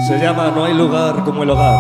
Se llama No hay lugar como el hogar.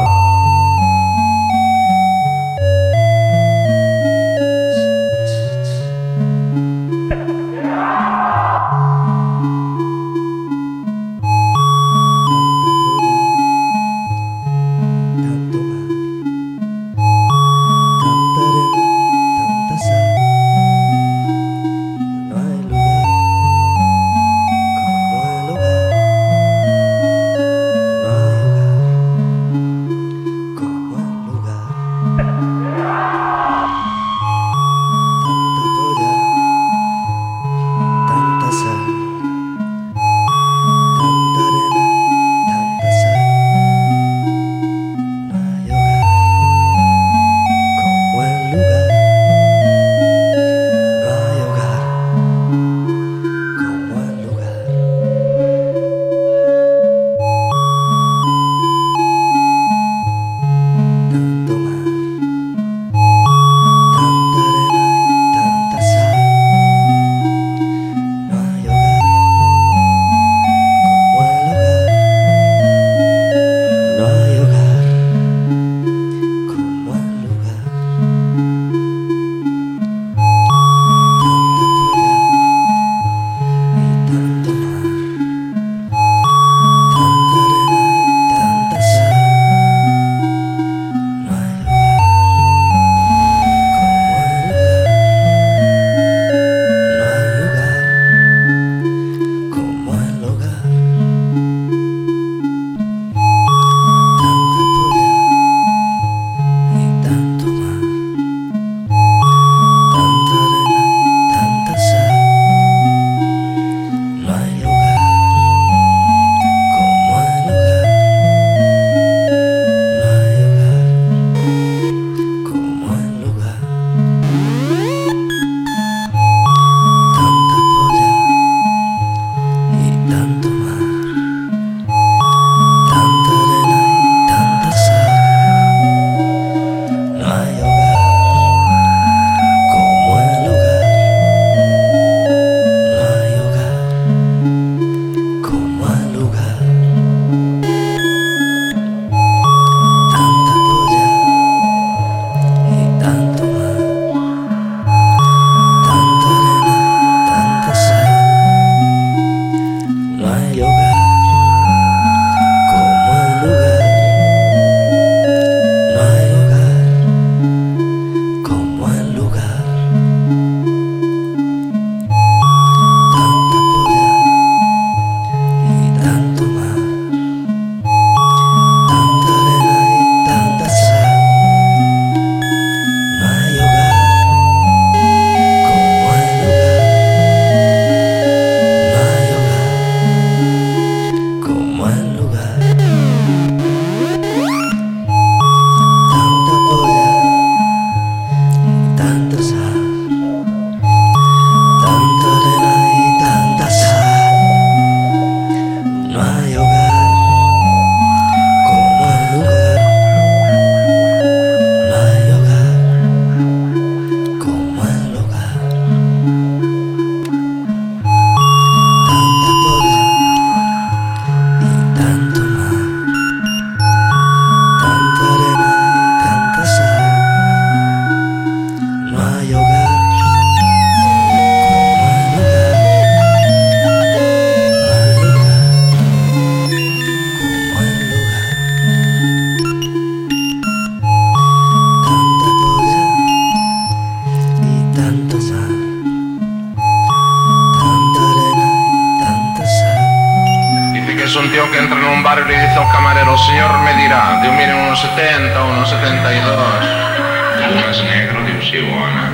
Un tío que entra en un bar y le dice al camarero, señor me dirá, digo, mire, unos 70, unos 72. No es negro, digo, sí, buena.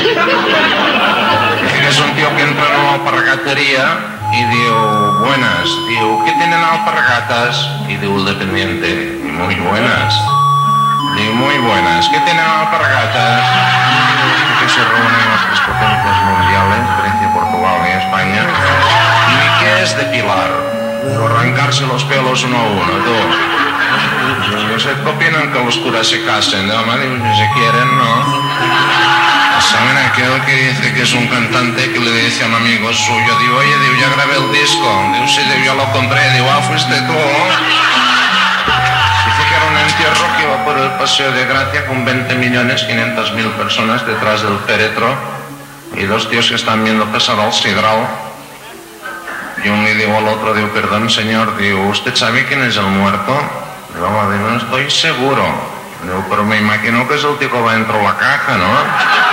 Dice que es un tío que entra en una alpargatería y digo, buenas. Digo, ¿qué tienen alpargatas? Y digo, el dependiente, muy buenas. Digo, muy buenas. ¿Qué tienen alpargatas? Que se reúnen las tres potencias mundiales, Grecia, Portugal y España. ¿Y qué es depilar? Arrancarse los pelos uno a uno, tú. No sé qué opinan que los curas se casen, ¿no? Si se quieren, ¿no? ¿Saben aquel que dice que es un cantante que le dice a un amigo suyo? Digo, oye, digo, ya grabé el disco. Digo, sí, digo, yo lo compré. Digo, ah, fuiste tú. por el Paseo de Gracia con 20.500.000 personas detrás del féretro y dos tíos que están viendo pasar al sidral. Y uno le digo al otro, digo, perdón señor, digo, ¿usted sabe quién es el muerto? Digo, no estoy seguro. Digo, pero me imagino que es el tío que va dentro de la caja, ¿no?